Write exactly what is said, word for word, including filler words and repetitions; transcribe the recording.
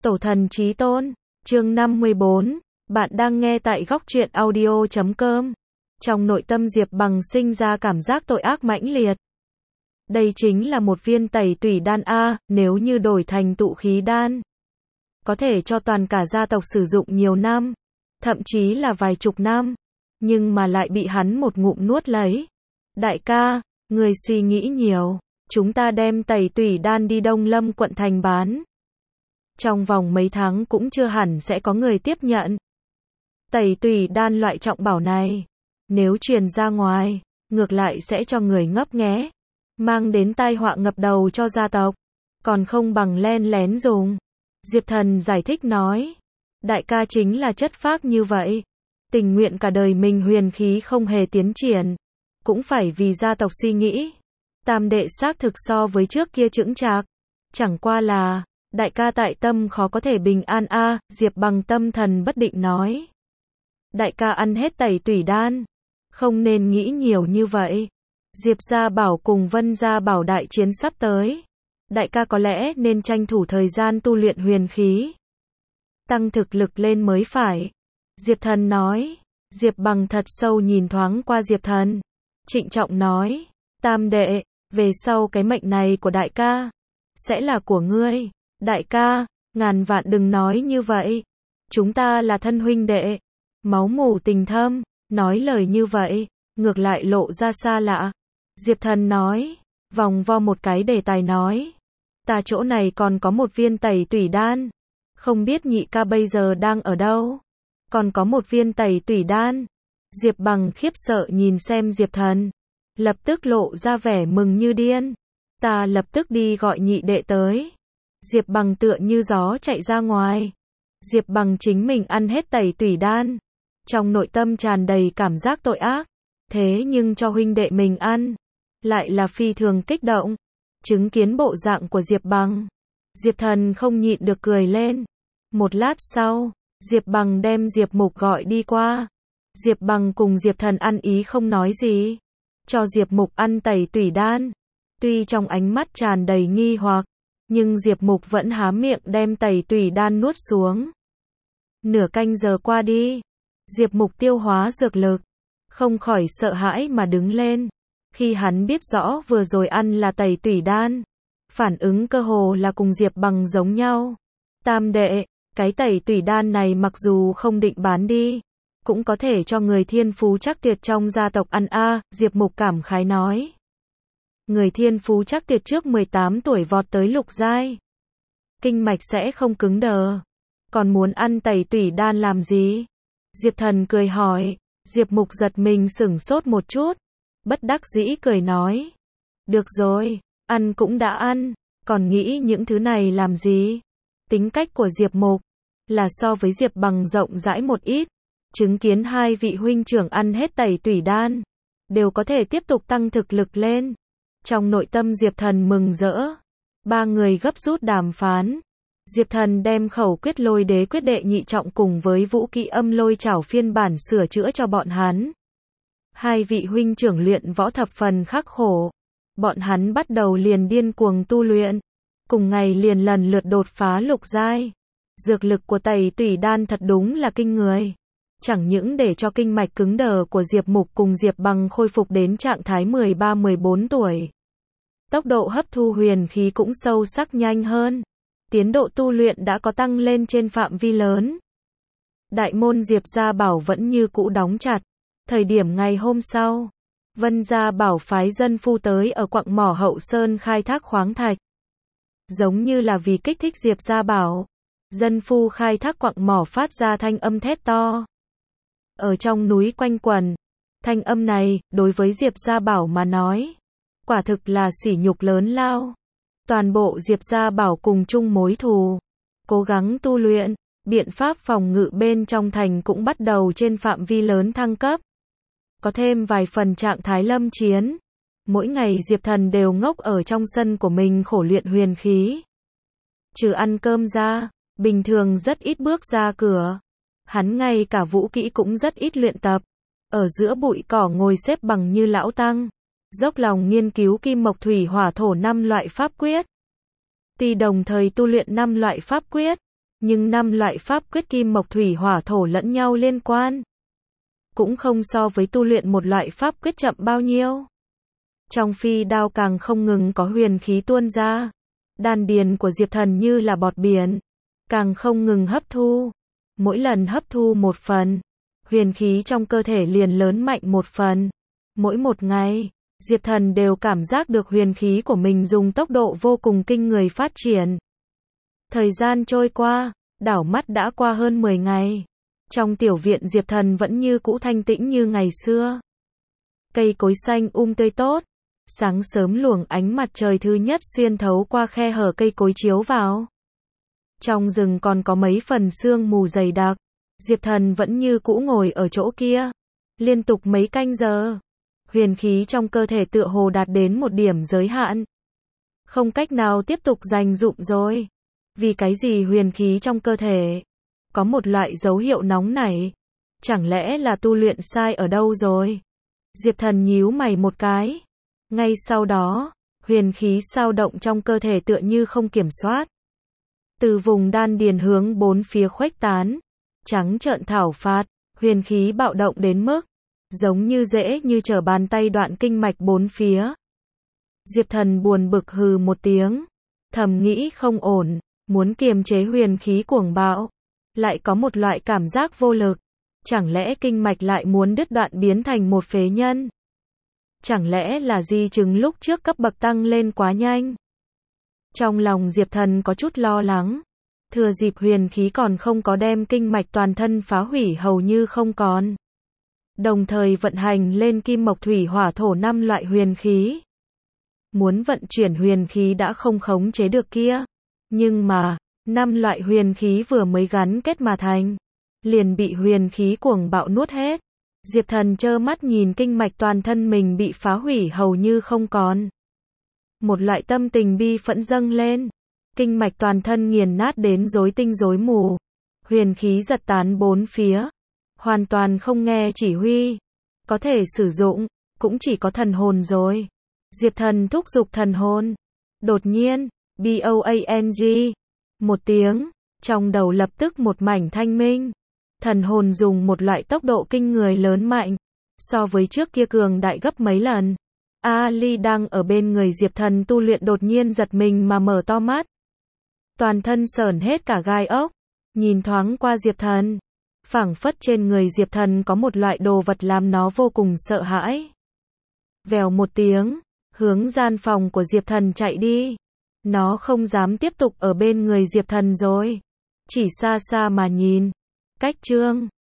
Tổ thần chí tôn, chương năm mươi bốn, bạn đang nghe tại góc truyện audio chấm com. Trong nội tâm Diệp Bằng sinh ra cảm giác tội ác mãnh liệt. Đây chính là một viên tẩy tủy đan A, nếu như đổi thành tụ khí đan. Có thể cho toàn cả gia tộc sử dụng nhiều năm, thậm chí là vài chục năm, nhưng mà lại bị hắn một ngụm nuốt lấy. Đại ca, người suy nghĩ nhiều, chúng ta đem tẩy tủy đan đi Đông Lâm quận thành bán. Trong vòng mấy tháng cũng chưa hẳn sẽ có người tiếp nhận. Tẩy tủy đan loại trọng bảo này, nếu truyền ra ngoài, ngược lại sẽ cho người ngấp nghé, mang đến tai họa ngập đầu cho gia tộc, còn không bằng len lén dùng. Diệp Thần giải thích nói, đại ca chính là chất phác như vậy, tình nguyện cả đời mình huyền khí không hề tiến triển, cũng phải vì gia tộc suy nghĩ. Tam đệ xác thực so với trước kia chững chạc, chẳng qua là, đại ca tại tâm khó có thể bình an a. À, Diệp Bằng tâm thần bất định nói. Đại ca ăn hết tẩy tủy đan, không nên nghĩ nhiều như vậy. Diệp gia bảo cùng Vân gia bảo đại chiến sắp tới, đại ca có lẽ nên tranh thủ thời gian tu luyện huyền khí, tăng thực lực lên mới phải. Diệp Thần nói. Diệp Bằng thật sâu nhìn thoáng qua Diệp Thần, trịnh trọng nói, tam đệ, về sau cái mệnh này của đại ca sẽ là của ngươi. Đại ca, ngàn vạn đừng nói như vậy, chúng ta là thân huynh đệ, máu mủ tình thâm, nói lời như vậy, ngược lại lộ ra xa lạ. Diệp Thần nói, vòng vo một cái đề tài nói, ta chỗ này còn có một viên tẩy tủy đan, không biết nhị ca bây giờ đang ở đâu. Còn có một viên tẩy tủy đan. Diệp Bằng khiếp sợ nhìn xem Diệp Thần, lập tức lộ ra vẻ mừng như điên. Ta lập tức đi gọi nhị đệ tới. Diệp Bằng tựa như gió chạy ra ngoài. Diệp Bằng chính mình ăn hết tẩy tủy đan, trong nội tâm tràn đầy cảm giác tội ác, thế nhưng cho huynh đệ mình ăn, lại là phi thường kích động. Chứng kiến bộ dạng của Diệp Bằng, Diệp Thần không nhịn được cười lên. Một lát sau, Diệp Bằng đem Diệp Mục gọi đi qua. Diệp Bằng cùng Diệp Thần ăn ý không nói gì, cho Diệp Mục ăn tẩy tủy đan. Tuy trong ánh mắt tràn đầy nghi hoặc, nhưng Diệp Mục vẫn há miệng đem tẩy tủy đan nuốt xuống. Nửa canh giờ qua đi, Diệp Mục tiêu hóa dược lực, không khỏi sợ hãi mà đứng lên. Khi hắn biết rõ vừa rồi ăn là tẩy tủy đan, phản ứng cơ hồ là cùng Diệp Bằng giống nhau. Tam đệ, cái tẩy tủy đan này mặc dù không định bán đi, cũng có thể cho người thiên phú chắc tuyệt trong gia tộc ăn a. À, Diệp Mục cảm khái nói. Người thiên phú chắc tuyệt trước mười tám tuổi vọt tới lục giai, kinh mạch sẽ không cứng đờ, còn muốn ăn tẩy tủy đan làm gì? Diệp Thần cười hỏi. Diệp Mục giật mình sửng sốt một chút, bất đắc dĩ cười nói, được rồi, ăn cũng đã ăn, còn nghĩ những thứ này làm gì? Tính cách của Diệp Mục là so với Diệp Bằng rộng rãi một ít, chứng kiến hai vị huynh trưởng ăn hết tẩy tủy đan, đều có thể tiếp tục tăng thực lực lên. Trong nội tâm Diệp Thần mừng rỡ. Ba người gấp rút đàm phán. Diệp Thần đem khẩu quyết lôi đế quyết đệ nhị trọng cùng với vũ kỹ âm lôi chảo phiên bản sửa chữa cho bọn hắn. Hai vị huynh trưởng luyện võ thập phần khắc khổ, bọn hắn bắt đầu liền điên cuồng tu luyện, cùng ngày liền lần lượt đột phá lục giai. Dược lực của tẩy tủy đan thật đúng là kinh người, chẳng những để cho kinh mạch cứng đờ của Diệp Mục cùng Diệp Bằng khôi phục đến trạng thái mười ba mười bốn tuổi. Tốc độ hấp thu huyền khí cũng sâu sắc nhanh hơn, tiến độ tu luyện đã có tăng lên trên phạm vi lớn. Đại môn Diệp gia bảo vẫn như cũ đóng chặt. Thời điểm ngày hôm sau, Vân gia bảo phái dân phu tới ở quặng mỏ Hậu Sơn khai thác khoáng thạch. Giống như là vì kích thích Diệp gia bảo, dân phu khai thác quặng mỏ phát ra thanh âm thét to. Ở trong núi quanh quẩn, thanh âm này, đối với Diệp gia bảo mà nói, quả thực là sỉ nhục lớn lao. Toàn bộ Diệp gia bảo cùng chung mối thù, cố gắng tu luyện, biện pháp phòng ngự bên trong thành cũng bắt đầu trên phạm vi lớn thăng cấp. Có thêm vài phần trạng thái lâm chiến. Mỗi ngày Diệp Thần đều ngốc ở trong sân của mình khổ luyện huyền khí. Trừ ăn cơm ra, bình thường rất ít bước ra cửa. Hắn ngay cả vũ kỹ cũng rất ít luyện tập. Ở giữa bụi cỏ ngồi xếp bằng như lão tăng, dốc lòng nghiên cứu kim mộc thủy hỏa thổ năm loại pháp quyết. Tuy đồng thời tu luyện năm loại pháp quyết, Nhưng năm loại pháp quyết kim mộc thủy hỏa thổ lẫn nhau liên quan. Cũng không so với tu luyện một loại pháp quyết chậm bao nhiêu. Trong phi đao càng không ngừng có huyền khí tuôn ra. Đan điền của Diệp Thần như là bọt biển. Càng không ngừng hấp thu. Mỗi lần hấp thu một phần, huyền khí trong cơ thể liền lớn mạnh một phần. Mỗi một ngày, Diệp Thần đều cảm giác được huyền khí của mình dùng tốc độ vô cùng kinh người phát triển. Thời gian trôi qua, đảo mắt đã qua hơn mười ngày. Trong tiểu viện Diệp Thần vẫn như cũ thanh tĩnh như ngày xưa. Cây cối xanh um tươi tốt. Sáng sớm luồng ánh mặt trời thứ nhất xuyên thấu qua khe hở cây cối chiếu vào. Trong rừng còn có mấy phần sương mù dày đặc. Diệp Thần vẫn như cũ ngồi ở chỗ kia. Liên tục mấy canh giờ. Huyền khí trong cơ thể tựa hồ đạt đến một điểm giới hạn. Không cách nào tiếp tục dành dụm rồi. Vì cái gì huyền khí trong cơ thể? Có một loại dấu hiệu nóng nảy. Chẳng lẽ là tu luyện sai ở đâu rồi? Diệp Thần nhíu mày một cái. Ngay sau đó, huyền khí sao động trong cơ thể tựa như không kiểm soát. Từ vùng đan điền hướng bốn phía khuếch tán. Trắng trợn thảo phạt, huyền khí bạo động đến mức giống như dễ như trở bàn tay đoạn kinh mạch bốn phía. Diệp Thần buồn bực hừ một tiếng. Thầm nghĩ không ổn, muốn kiềm chế huyền khí cuồng bạo. Lại có một loại cảm giác vô lực. Chẳng lẽ kinh mạch lại muốn đứt đoạn biến thành một phế nhân? Chẳng lẽ là di chứng lúc trước cấp bậc tăng lên quá nhanh? Trong lòng Diệp Thần có chút lo lắng. Thừa dịp huyền khí còn không có đem kinh mạch toàn thân phá hủy hầu như không còn. Đồng thời vận hành lên kim mộc thủy hỏa thổ năm loại huyền khí. Muốn vận chuyển huyền khí đã không khống chế được kia. Nhưng mà, năm loại huyền khí vừa mới gắn kết mà thành. Liền bị huyền khí cuồng bạo nuốt hết. Diệp Thần trơ mắt nhìn kinh mạch toàn thân mình bị phá hủy hầu như không còn. Một loại tâm tình bi phẫn dâng lên. Kinh mạch toàn thân nghiền nát đến rối tinh rối mù. Huyền khí giật tán bốn phía. Hoàn toàn không nghe chỉ huy. Có thể sử dụng, cũng chỉ có thần hồn rồi. Diệp Thần thúc giục thần hồn. Đột nhiên, B O A N G. Một tiếng, trong đầu lập tức một mảnh thanh minh. Thần hồn dùng một loại tốc độ kinh người lớn mạnh. So với trước kia cường đại gấp mấy lần. Ali đang ở bên người Diệp Thần tu luyện đột nhiên giật mình mà mở to mắt. Toàn thân sởn hết cả gai ốc. Nhìn thoáng qua Diệp Thần. Phảng phất trên người Diệp Thần có một loại đồ vật làm nó vô cùng sợ hãi. Vèo một tiếng, hướng gian phòng của Diệp Thần chạy đi. Nó không dám tiếp tục ở bên người Diệp Thần rồi. Chỉ xa xa mà nhìn. Cách chương